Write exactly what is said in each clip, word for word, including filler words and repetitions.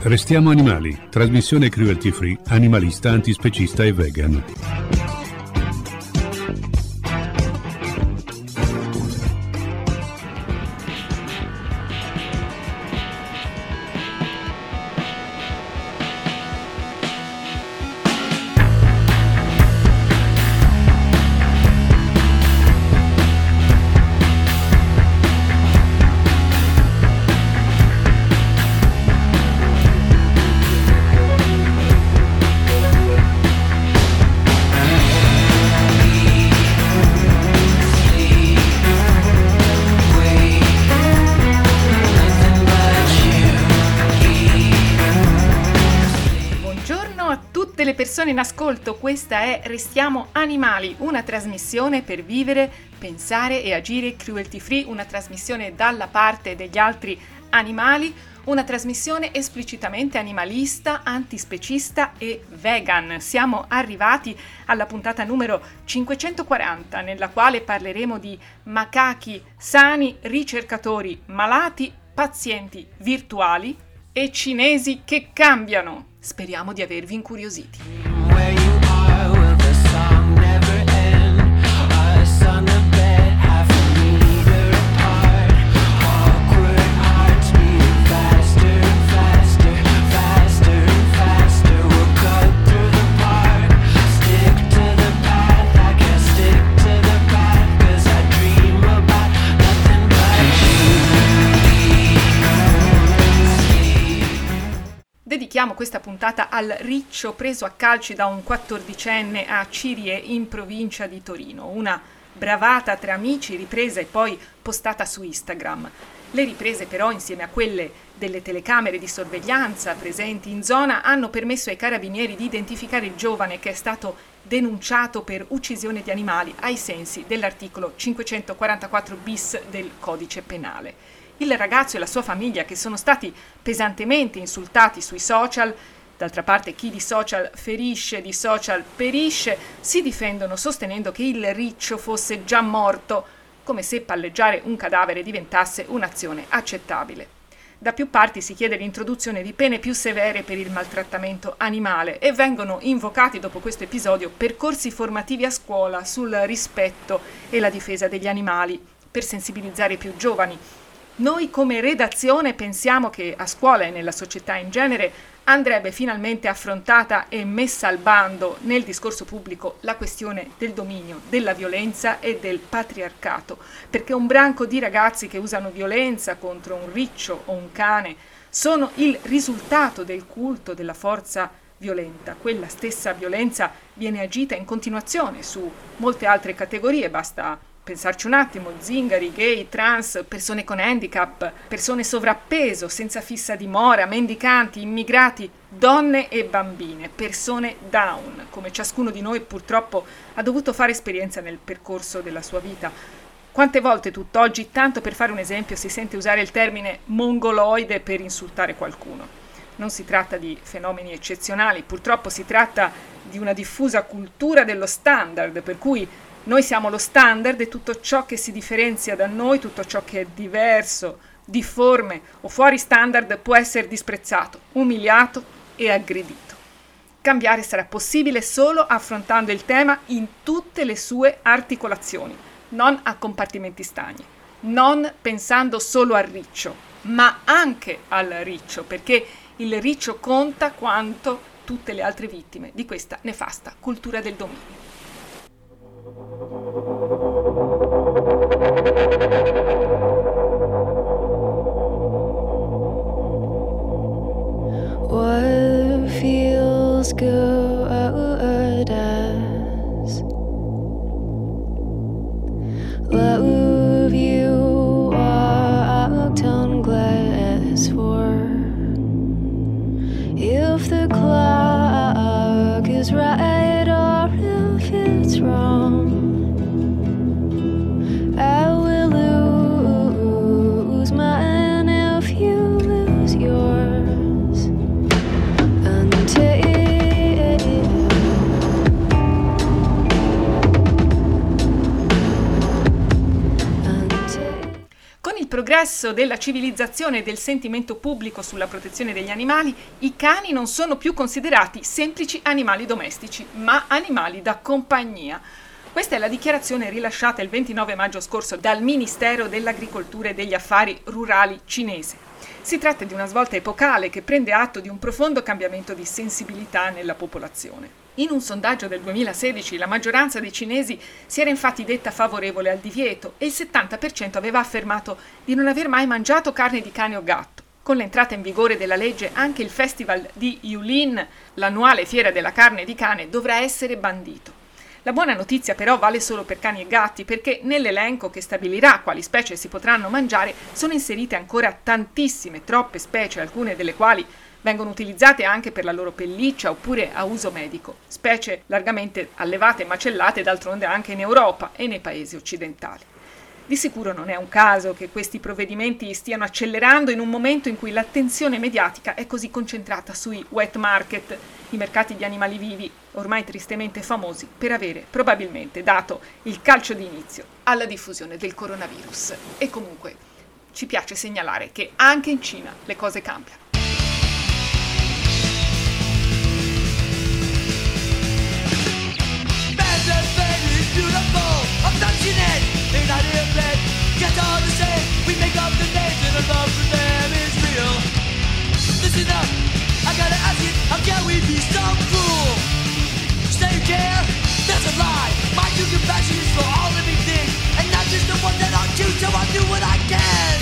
Restiamo animali, trasmissione cruelty free, animalista, antispecista e vegan. In ascolto, questa è Restiamo Animali, una trasmissione per vivere, pensare e agire cruelty free, una trasmissione dalla parte degli altri animali, una trasmissione esplicitamente animalista, antispecista e vegan. Siamo arrivati alla puntata numero cinquecentoquaranta, nella quale parleremo di macachi sani, ricercatori malati, pazienti virtuali e cinesi che cambiano. Speriamo di avervi incuriositi. Dedichiamo questa puntata al riccio preso a calci da un quattordicenne a Cirie in provincia di Torino, una bravata tra amici ripresa e poi postata su Instagram. Le riprese però, insieme a quelle delle telecamere di sorveglianza presenti in zona, hanno permesso ai carabinieri di identificare il giovane che è stato denunciato per uccisione di animali ai sensi dell'articolo cinquecentoquarantaquattro bis del Codice Penale. Il ragazzo e la sua famiglia, che sono stati pesantemente insultati sui social, d'altra parte chi di social ferisce, di social perisce, si difendono sostenendo che il riccio fosse già morto, come se palleggiare un cadavere diventasse un'azione accettabile. Da più parti si chiede l'introduzione di pene più severe per il maltrattamento animale e vengono invocati dopo questo episodio percorsi formativi a scuola sul rispetto e la difesa degli animali per sensibilizzare i più giovani. Noi come redazione pensiamo che a scuola e nella società in genere andrebbe finalmente affrontata e messa al bando nel discorso pubblico la questione del dominio, della violenza e del patriarcato, perché un branco di ragazzi che usano violenza contro un riccio o un cane sono il risultato del culto della forza violenta. Quella stessa violenza viene agita in continuazione su molte altre categorie, basta pensarci un attimo: zingari, gay, trans, persone con handicap, persone sovrappeso, senza fissa dimora, mendicanti, immigrati, donne e bambine, persone down, come ciascuno di noi purtroppo ha dovuto fare esperienza nel percorso della sua vita. Quante volte tutt'oggi, tanto per fare un esempio, si sente usare il termine mongoloide per insultare qualcuno? Non si tratta di fenomeni eccezionali, purtroppo si tratta di una diffusa cultura dello standard, per cui noi siamo lo standard e tutto ciò che si differenzia da noi, tutto ciò che è diverso, difforme o fuori standard può essere disprezzato, umiliato e aggredito. Cambiare sarà possibile solo affrontando il tema in tutte le sue articolazioni, non a compartimenti stagni, non pensando solo al riccio, ma anche al riccio, perché il riccio conta quanto tutte le altre vittime di questa nefasta cultura del dominio. What feels good as love you walked on glass for. If the clock is right or if it's wrong, I will lose mine if you lose yours. Until progresso della civilizzazione e del sentimento pubblico sulla protezione degli animali, i cani non sono più considerati semplici animali domestici, ma animali da compagnia. Questa è la dichiarazione rilasciata il ventinove maggio scorso dal Ministero dell'Agricoltura e degli Affari Rurali cinese. Si tratta di una svolta epocale che prende atto di un profondo cambiamento di sensibilità nella popolazione. In un sondaggio del duemilasedici la maggioranza dei cinesi si era infatti detta favorevole al divieto e il settanta per cento aveva affermato di non aver mai mangiato carne di cane o gatto. Con l'entrata in vigore della legge anche il festival di Yulin, l'annuale fiera della carne di cane, dovrà essere bandito. La buona notizia però vale solo per cani e gatti, perché nell'elenco che stabilirà quali specie si potranno mangiare sono inserite ancora tantissime, troppe specie, alcune delle quali vengono utilizzate anche per la loro pelliccia oppure a uso medico, specie largamente allevate e macellate d'altronde anche in Europa e nei paesi occidentali. Di sicuro non è un caso che questi provvedimenti stiano accelerando in un momento in cui l'attenzione mediatica è così concentrata sui wet market, i mercati di animali vivi, ormai tristemente famosi per avere probabilmente dato il calcio di inizio alla diffusione del coronavirus. E comunque ci piace segnalare che anche in Cina le cose cambiano. They're not in bed, get all the same. We make up the names and our love for them is real. Listen up, I gotta ask you, how can we be so cruel? Say you care, that's a lie. My true compassion is for all living things, and not just the ones that aren't cute, so I'll do what I can.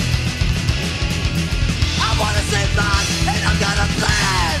I wanna save lives, and I've got a plan.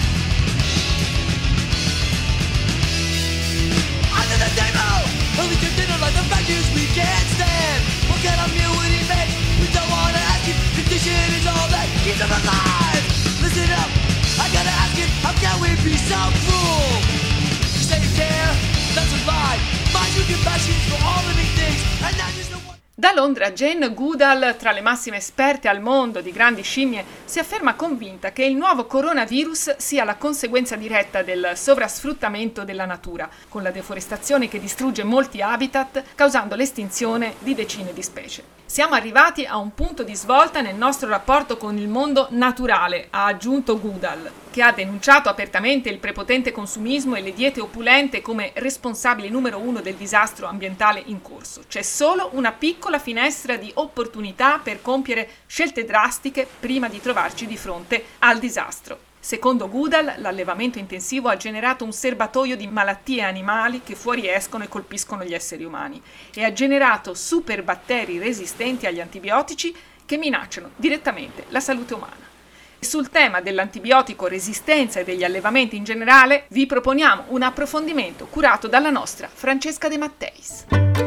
Under the table, only to dinner like the values we can't stand. What kind of meal would he make? We don't wanna ask you, condition is all that keeps him alive. Listen up, I gotta ask you, how can we be so cruel? You say you care, that's a lie. My true compassion is for all living things, and not just the one. Da Londra Jane Goodall, tra le massime esperte al mondo di grandi scimmie, si afferma convinta che il nuovo coronavirus sia la conseguenza diretta del sovrasfruttamento della natura, con la deforestazione che distrugge molti habitat, causando l'estinzione di decine di specie. Siamo arrivati a un punto di svolta nel nostro rapporto con il mondo naturale, ha aggiunto Goodall, che ha denunciato apertamente il prepotente consumismo e le diete opulente come responsabili numero uno del disastro ambientale in corso. C'è solo una piccola finestra di opportunità per compiere scelte drastiche prima di trovarci di fronte al disastro. Secondo Goodall, l'allevamento intensivo ha generato un serbatoio di malattie animali che fuoriescono e colpiscono gli esseri umani e ha generato superbatteri resistenti agli antibiotici che minacciano direttamente la salute umana. Sul tema dell'antibiotico resistenza e degli allevamenti in generale, vi proponiamo un approfondimento curato dalla nostra Francesca De Matteis.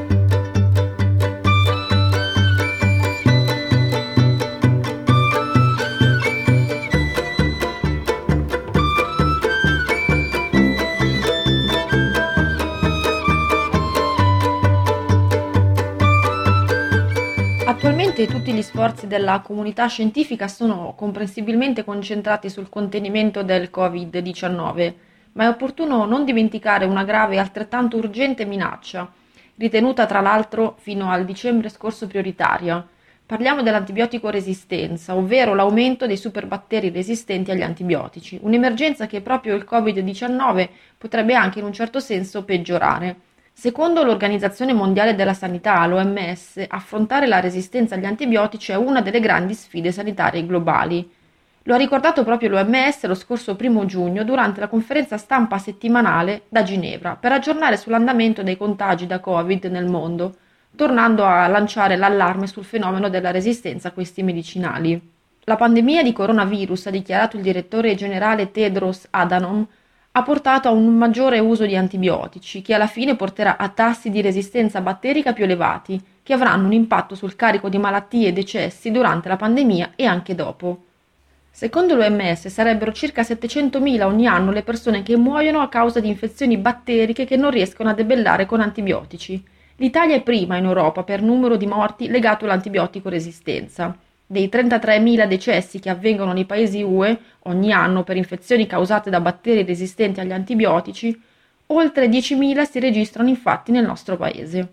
Attualmente tutti gli sforzi della comunità scientifica sono comprensibilmente concentrati sul contenimento del covid diciannove, ma è opportuno non dimenticare una grave e altrettanto urgente minaccia, ritenuta tra l'altro fino al dicembre scorso prioritaria. Parliamo dell'antibiotico resistenza, ovvero l'aumento dei superbatteri resistenti agli antibiotici, un'emergenza che proprio il covid diciannove potrebbe anche in un certo senso peggiorare. Secondo l'Organizzazione Mondiale della Sanità, l'O M S, affrontare la resistenza agli antibiotici è una delle grandi sfide sanitarie globali. Lo ha ricordato proprio l'O M S lo scorso primo giugno durante la conferenza stampa settimanale da Ginevra per aggiornare sull'andamento dei contagi da Covid nel mondo, tornando a lanciare l'allarme sul fenomeno della resistenza a questi medicinali. La pandemia di coronavirus, ha dichiarato il direttore generale Tedros Adhanom, ha portato a un maggiore uso di antibiotici, che alla fine porterà a tassi di resistenza batterica più elevati, che avranno un impatto sul carico di malattie e decessi durante la pandemia e anche dopo. Secondo l'O M S sarebbero circa settecentomila ogni anno le persone che muoiono a causa di infezioni batteriche che non riescono a debellare con antibiotici. L'Italia è prima in Europa per numero di morti legato all'antibiotico resistenza. Dei trentatremila decessi che avvengono nei paesi U E ogni anno per infezioni causate da batteri resistenti agli antibiotici, oltre diecimila si registrano infatti nel nostro paese.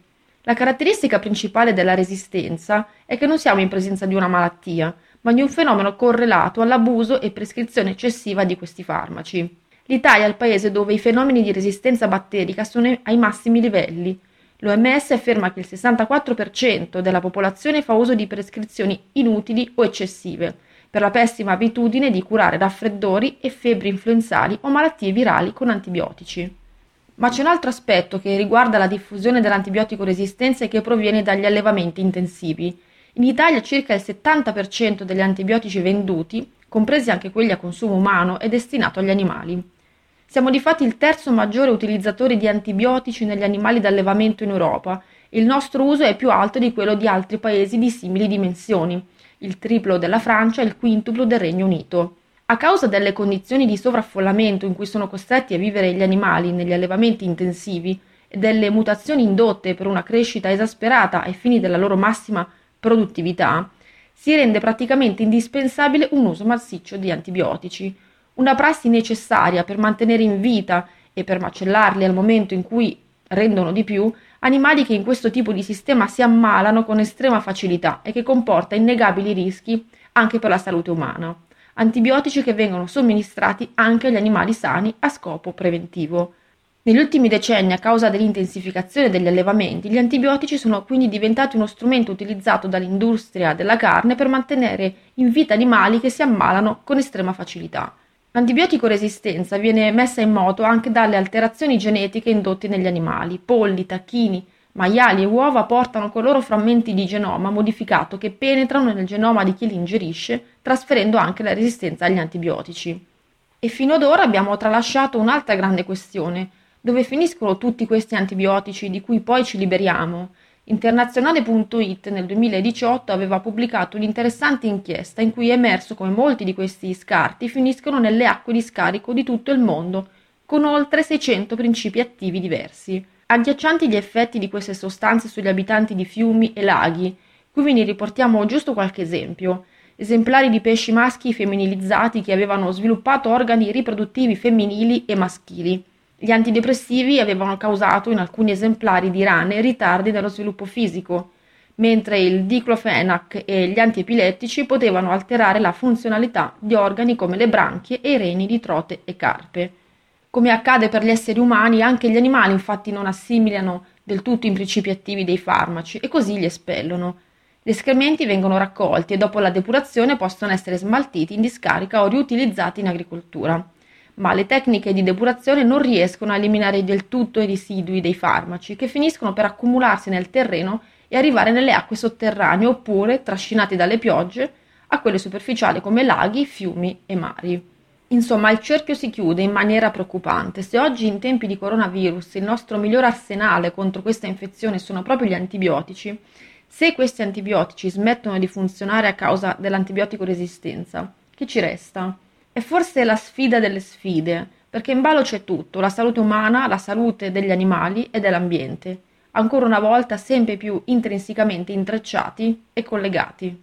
La caratteristica principale della resistenza è che non siamo in presenza di una malattia, ma di un fenomeno correlato all'abuso e prescrizione eccessiva di questi farmaci. L'Italia è il paese dove i fenomeni di resistenza batterica sono ai massimi livelli. L'O M S afferma che il sessantaquattro per cento della popolazione fa uso di prescrizioni inutili o eccessive, per la pessima abitudine di curare raffreddori e febbri influenzali o malattie virali con antibiotici. Ma c'è un altro aspetto che riguarda la diffusione dell'antibiotico resistenza e che proviene dagli allevamenti intensivi. In Italia circa il settanta per cento degli antibiotici venduti, compresi anche quelli a consumo umano, è destinato agli animali. Siamo difatti il terzo maggiore utilizzatore di antibiotici negli animali d'allevamento in Europa e il nostro uso è più alto di quello di altri paesi di simili dimensioni, il triplo della Francia e il quintuplo del Regno Unito. A causa delle condizioni di sovraffollamento in cui sono costretti a vivere gli animali negli allevamenti intensivi e delle mutazioni indotte per una crescita esasperata ai fini della loro massima produttività, si rende praticamente indispensabile un uso massiccio di antibiotici, una prassi necessaria per mantenere in vita e per macellarli al momento in cui rendono di più animali che in questo tipo di sistema si ammalano con estrema facilità e che comporta innegabili rischi anche per la salute umana. Antibiotici che vengono somministrati anche agli animali sani a scopo preventivo. Negli ultimi decenni, a causa dell'intensificazione degli allevamenti, gli antibiotici sono quindi diventati uno strumento utilizzato dall'industria della carne per mantenere in vita animali che si ammalano con estrema facilità. L'antibiotico resistenza viene messa in moto anche dalle alterazioni genetiche indotte negli animali. Polli, tacchini, maiali e uova portano con loro frammenti di genoma modificato che penetrano nel genoma di chi li ingerisce, trasferendo anche la resistenza agli antibiotici. E fino ad ora abbiamo tralasciato un'altra grande questione: dove finiscono tutti questi antibiotici di cui poi ci liberiamo? Internazionale punto it nel duemiladiciotto aveva pubblicato un'interessante inchiesta in cui è emerso come molti di questi scarti finiscono nelle acque di scarico di tutto il mondo, con oltre seicento principi attivi diversi. Agghiaccianti gli effetti di queste sostanze sugli abitanti di fiumi e laghi. Qui ve ne riportiamo giusto qualche esempio. Esemplari di pesci maschi femminilizzati che avevano sviluppato organi riproduttivi femminili e maschili. Gli antidepressivi avevano causato in alcuni esemplari di rane ritardi nello sviluppo fisico, mentre il diclofenac e gli antiepilettici potevano alterare la funzionalità di organi come le branchie e i reni di trote e carpe. Come accade per gli esseri umani, anche gli animali infatti non assimilano del tutto i principi attivi dei farmaci e così li espellono. Gli escrementi vengono raccolti e dopo la depurazione possono essere smaltiti in discarica o riutilizzati in agricoltura. Ma le tecniche di depurazione non riescono a eliminare del tutto i residui dei farmaci, che finiscono per accumularsi nel terreno e arrivare nelle acque sotterranee oppure, trascinati dalle piogge, a quelle superficiali come laghi, fiumi e mari. Insomma, il cerchio si chiude in maniera preoccupante. Se oggi in tempi di coronavirus il nostro miglior arsenale contro questa infezione sono proprio gli antibiotici, se questi antibiotici smettono di funzionare a causa dell'antibiotico resistenza, che ci resta? È forse la sfida delle sfide, perché in ballo c'è tutto, la salute umana, la salute degli animali e dell'ambiente, ancora una volta sempre più intrinsecamente intrecciati e collegati.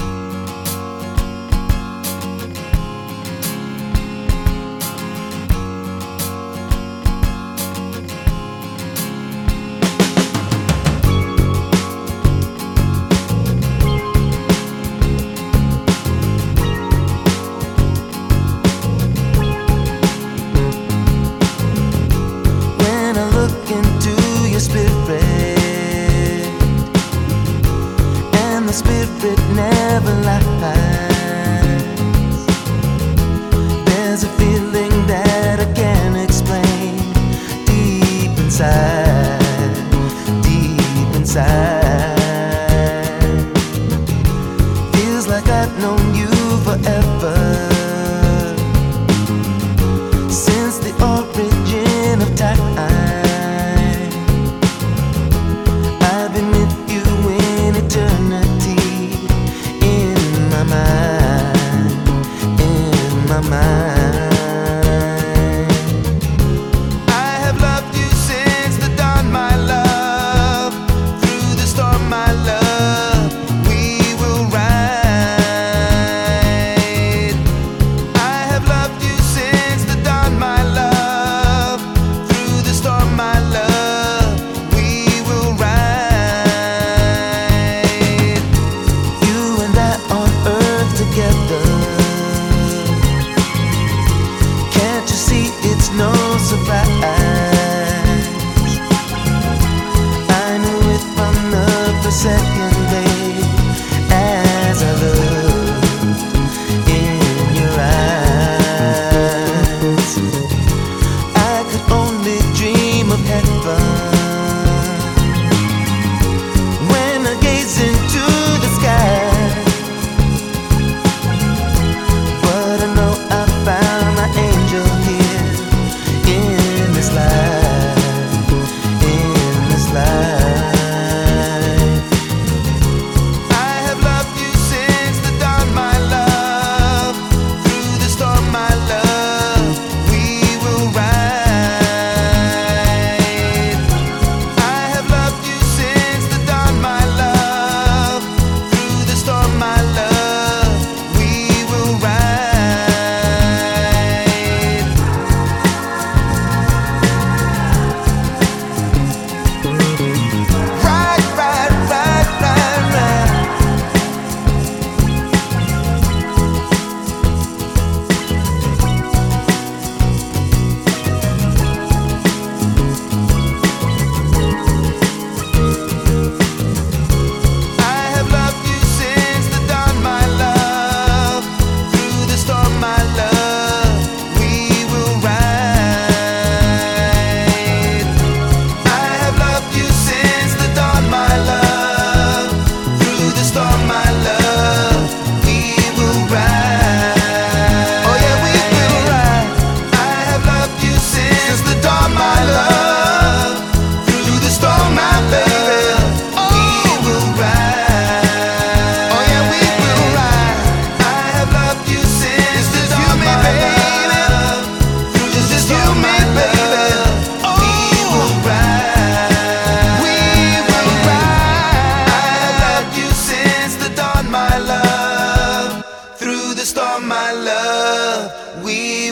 Spirit never lies. There's a feeling that I can't explain. Deep inside, deep inside, feels like I've known you forever, since the origin of time. I've been with you in eternity, in my mind.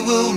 will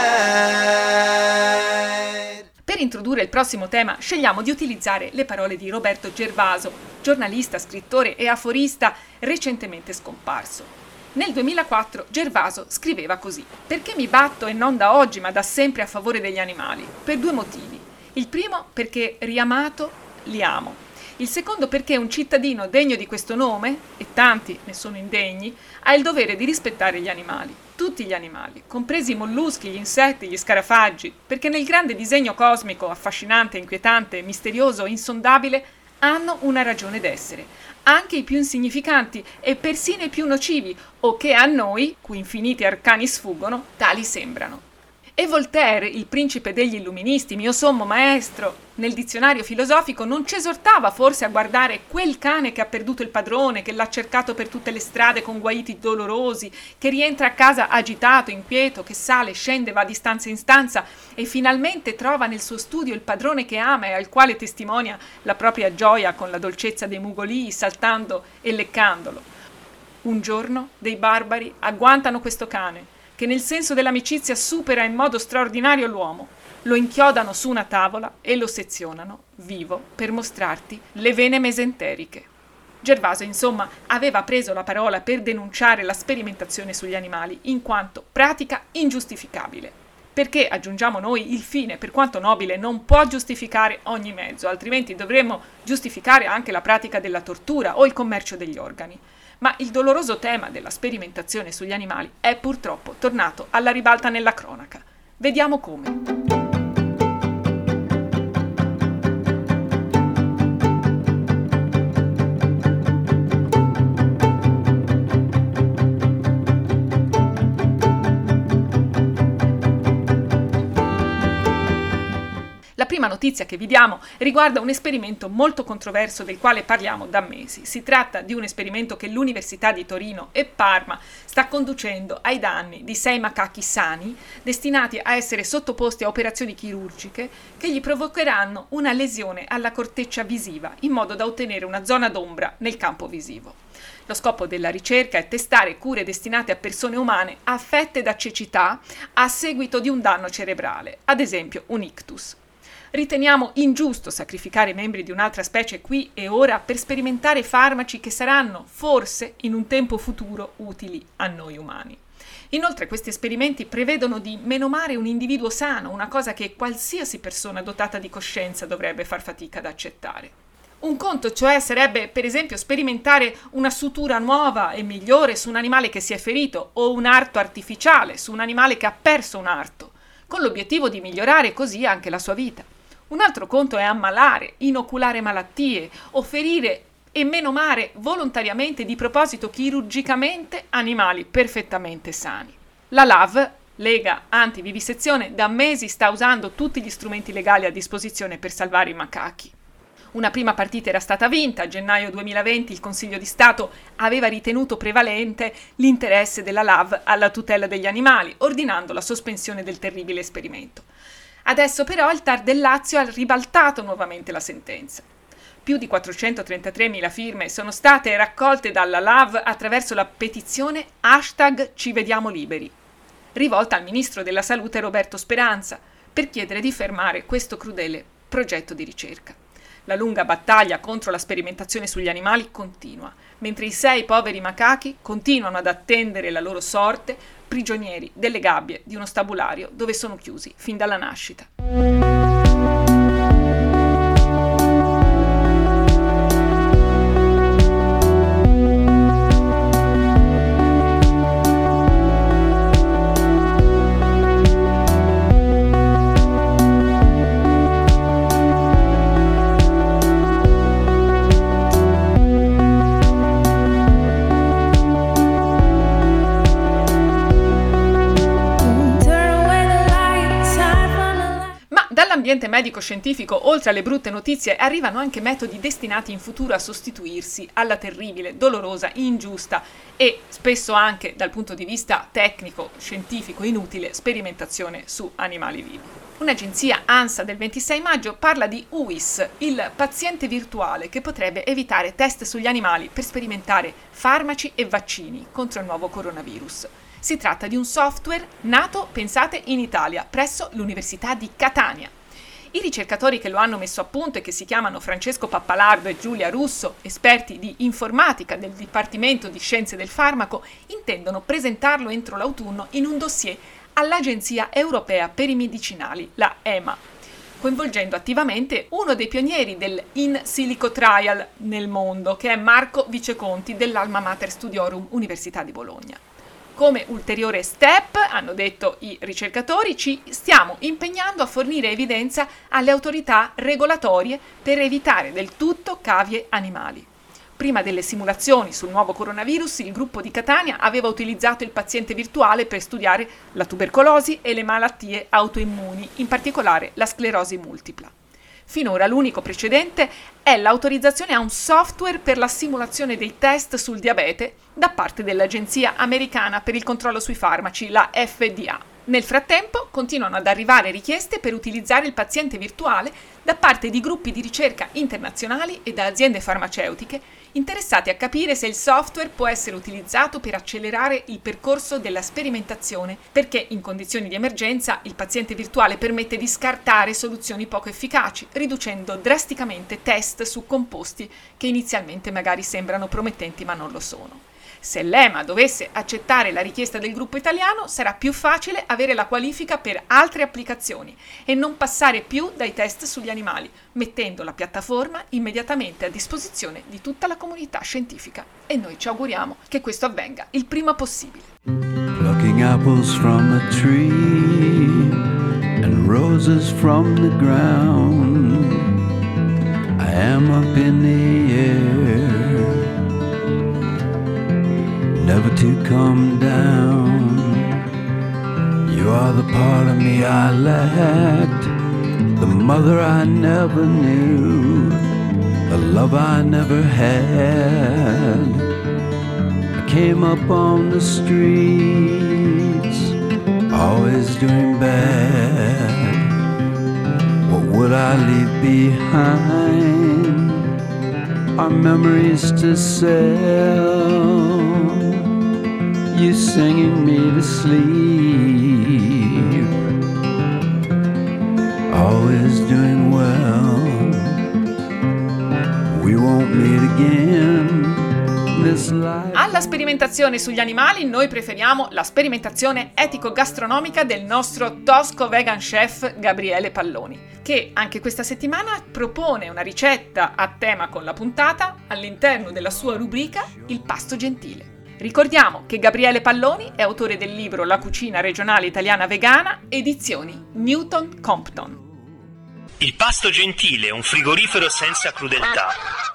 ride. Per introdurre il prossimo tema scegliamo di utilizzare le parole di Roberto Gervaso, giornalista, scrittore e aforista recentemente scomparso. Nel duemilaquattro Gervaso scriveva così: «Perché mi batto e non da oggi ma da sempre a favore degli animali? Per due motivi. Il primo perché riamato li amo. Il secondo perché un cittadino degno di questo nome, e tanti ne sono indegni, ha il dovere di rispettare gli animali, tutti gli animali, compresi i molluschi, gli insetti, gli scarafaggi, perché nel grande disegno cosmico, affascinante, inquietante, misterioso, insondabile, hanno una ragione d'essere, anche i più insignificanti e persino i più nocivi, o che a noi, cui infiniti arcani sfuggono, tali sembrano». E Voltaire, il principe degli illuministi, mio sommo maestro, nel dizionario filosofico non ci esortava forse a guardare quel cane che ha perduto il padrone, che l'ha cercato per tutte le strade con guaiti dolorosi, che rientra a casa agitato, inquieto, che sale, scende, va di stanza in stanza e finalmente trova nel suo studio il padrone che ama e al quale testimonia la propria gioia con la dolcezza dei mugolii, saltando e leccandolo. Un giorno dei barbari agguantano questo cane, che nel senso dell'amicizia supera in modo straordinario l'uomo, lo inchiodano su una tavola e lo sezionano, vivo, per mostrarti le vene mesenteriche. Gervaso, insomma, aveva preso la parola per denunciare la sperimentazione sugli animali, in quanto pratica ingiustificabile. Perché, aggiungiamo noi, il fine, per quanto nobile, non può giustificare ogni mezzo, altrimenti dovremmo giustificare anche la pratica della tortura o il commercio degli organi. Ma il doloroso tema della sperimentazione sugli animali è purtroppo tornato alla ribalta nella cronaca. Vediamo come. La prima notizia che vi diamo riguarda un esperimento molto controverso del quale parliamo da mesi. Si tratta di un esperimento che l'Università di Torino e Parma sta conducendo ai danni di sei macachi sani destinati a essere sottoposti a operazioni chirurgiche che gli provocheranno una lesione alla corteccia visiva in modo da ottenere una zona d'ombra nel campo visivo. Lo scopo della ricerca è testare cure destinate a persone umane affette da cecità a seguito di un danno cerebrale, ad esempio un ictus. Riteniamo ingiusto sacrificare membri di un'altra specie qui e ora per sperimentare farmaci che saranno, forse, in un tempo futuro utili a noi umani. Inoltre questi esperimenti prevedono di menomare un individuo sano, una cosa che qualsiasi persona dotata di coscienza dovrebbe far fatica ad accettare. Un conto, cioè, sarebbe per esempio sperimentare una sutura nuova e migliore su un animale che si è ferito o un arto artificiale su un animale che ha perso un arto, con l'obiettivo di migliorare così anche la sua vita. Un altro conto è ammalare, inoculare malattie o ferire e menomare volontariamente di proposito chirurgicamente animali perfettamente sani. La L A V, Lega Antivivisezione, da mesi sta usando tutti gli strumenti legali a disposizione per salvare i macachi. Una prima partita era stata vinta, a gennaio duemilaventi il Consiglio di Stato aveva ritenuto prevalente l'interesse della L A V alla tutela degli animali, ordinando la sospensione del terribile esperimento. Adesso però il T A R del Lazio ha ribaltato nuovamente la sentenza. Più di quattrocentotrentatremila firme sono state raccolte dalla L A V attraverso la petizione hashtag Ci vediamo liberi, rivolta al ministro della Salute Roberto Speranza, per chiedere di fermare questo crudele progetto di ricerca. La lunga battaglia contro la sperimentazione sugli animali continua, mentre i sei poveri macachi continuano ad attendere la loro sorte, prigionieri delle gabbie di uno stabulario dove sono chiusi fin dalla nascita. Dall'ambiente medico-scientifico, oltre alle brutte notizie, arrivano anche metodi destinati in futuro a sostituirsi alla terribile, dolorosa, ingiusta e spesso anche dal punto di vista tecnico-scientifico inutile sperimentazione su animali vivi. Un'agenzia ANSA del ventisei maggio parla di U I S, il paziente virtuale che potrebbe evitare test sugli animali per sperimentare farmaci e vaccini contro il nuovo coronavirus. Si tratta di un software nato, pensate, in Italia, presso l'Università di Catania. I ricercatori che lo hanno messo a punto e che si chiamano Francesco Pappalardo e Giulia Russo, esperti di informatica del Dipartimento di Scienze del Farmaco, intendono presentarlo entro l'autunno in un dossier all'Agenzia Europea per i Medicinali, la E M A, coinvolgendo attivamente uno dei pionieri del in silico trial nel mondo, che è Marco Viceconti dell'Alma Mater Studiorum Università di Bologna. Come ulteriore step, hanno detto i ricercatori, ci stiamo impegnando a fornire evidenza alle autorità regolatorie per evitare del tutto cavie animali. Prima delle simulazioni sul nuovo coronavirus, il gruppo di Catania aveva utilizzato il paziente virtuale per studiare la tubercolosi e le malattie autoimmuni, in particolare la sclerosi multipla. Finora l'unico precedente è l'autorizzazione a un software per la simulazione dei test sul diabete da parte dell'Agenzia Americana per il controllo sui farmaci, la F D A. Nel frattempo continuano ad arrivare richieste per utilizzare il paziente virtuale da parte di gruppi di ricerca internazionali e da aziende farmaceutiche interessati a capire se il software può essere utilizzato per accelerare il percorso della sperimentazione, perché in condizioni di emergenza il paziente virtuale permette di scartare soluzioni poco efficaci, riducendo drasticamente test su composti che inizialmente magari sembrano promettenti ma non lo sono. Se l'E M A dovesse accettare la richiesta del gruppo italiano, sarà più facile avere la qualifica per altre applicazioni e non passare più dai test sugli animali, mettendo la piattaforma immediatamente a disposizione di tutta la comunità scientifica. E noi ci auguriamo che questo avvenga il prima possibile. Plucking apples from a tree and roses from the ground. I am up in the air, never to come down. You are the part of me I lacked, the mother I never knew, the love I never had. I came up on the streets, always doing bad. What would I leave behind? Our memories to sell, you singing me to sleep, always doing well. We won't meet again this life. Alla sperimentazione sugli animali noi preferiamo la sperimentazione etico-gastronomica del nostro tosco vegan chef Gabriele Palloni, che anche questa settimana propone una ricetta a tema con la puntata all'interno della sua rubrica Il pasto gentile. Ricordiamo che Gabriele Palloni è autore del libro La cucina regionale italiana vegana, edizioni Newton Compton. Il pasto gentile, un frigorifero senza crudeltà.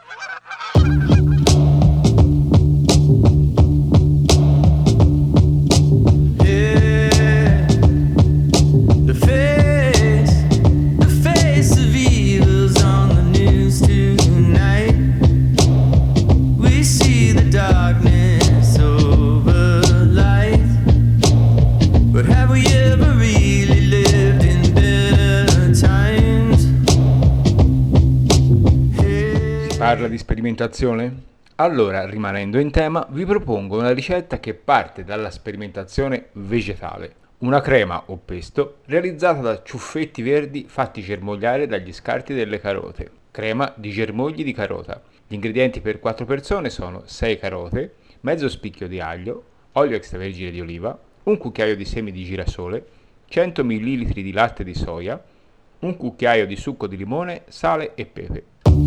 Parla di sperimentazione? Allora, rimanendo in tema, vi propongo una ricetta che parte dalla sperimentazione vegetale. Una crema o pesto realizzata da ciuffetti verdi fatti germogliare dagli scarti delle carote. Crema di germogli di carota. Gli ingredienti per quattro persone sono sei carote, mezzo spicchio di aglio, olio extravergine di oliva, un cucchiaio di semi di girasole, cento millilitri di latte di soia, un cucchiaio di succo di limone, sale e pepe.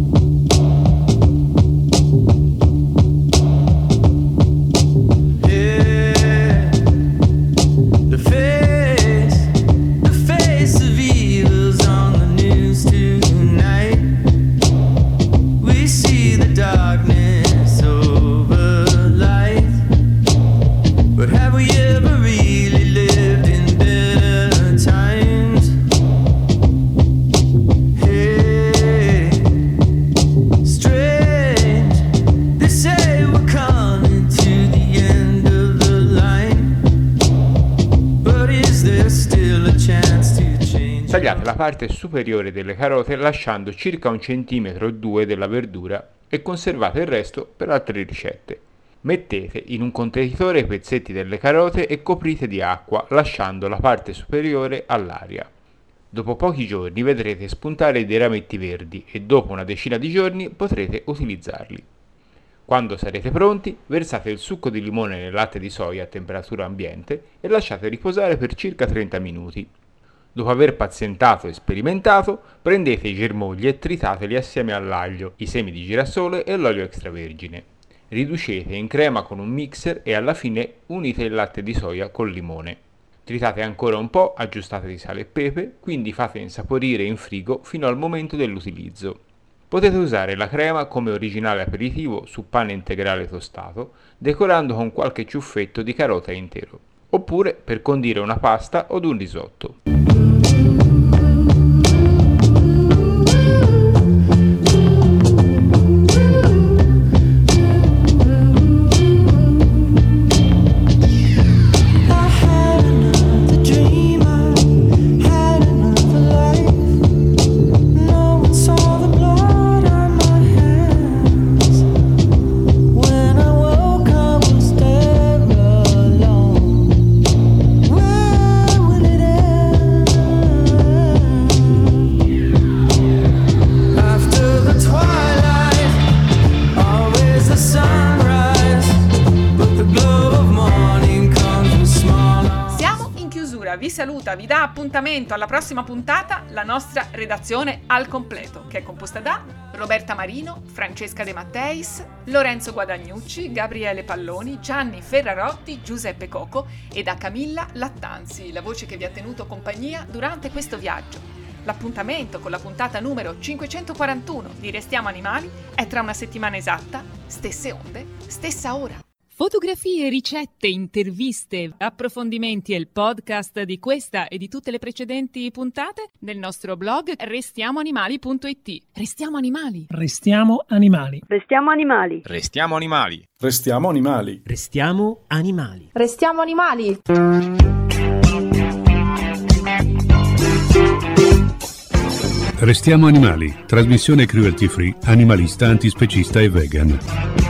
Tagliate la parte superiore delle carote lasciando circa un centimetro o due della verdura e conservate il resto per altre ricette. Mettete in un contenitore i pezzetti delle carote e coprite di acqua, lasciando la parte superiore all'aria. Dopo pochi giorni vedrete spuntare dei rametti verdi e dopo una decina di giorni potrete utilizzarli. Quando sarete pronti, versate il succo di limone nel latte di soia a temperatura ambiente e lasciate riposare per circa trenta minuti. Dopo aver pazientato e sperimentato, prendete i germogli e tritateli assieme all'aglio, i semi di girasole e l'olio extravergine. Riducete in crema con un mixer e alla fine unite il latte di soia col limone. Tritate ancora un po', aggiustate di sale e pepe, quindi fate insaporire in frigo fino al momento dell'utilizzo. Potete usare la crema come originale aperitivo su pane integrale tostato, decorando con qualche ciuffetto di carota intero, oppure per condire una pasta o un risotto. Vi saluta, vi dà appuntamento alla prossima puntata la nostra redazione al completo, che è composta da Roberta Marino, Francesca De Matteis, Lorenzo Guadagnucci, Gabriele Palloni, Gianni Ferrarotti, Giuseppe Coco e da Camilla Lattanzi, la voce che vi ha tenuto compagnia durante questo viaggio. L'appuntamento con la puntata numero cinquecentoquarantuno di Restiamo Animali è tra una settimana esatta, stesse onde, stessa ora. Fotografie, ricette, interviste, approfondimenti e il podcast di questa e di tutte le precedenti puntate nel nostro blog restiamo animali punto it. Restiamo animali. Restiamo animali. Restiamo animali. Restiamo animali. Restiamo animali. Restiamo animali. Restiamo animali. Restiamo animali, trasmissione cruelty free, animalista, antispecista e vegan.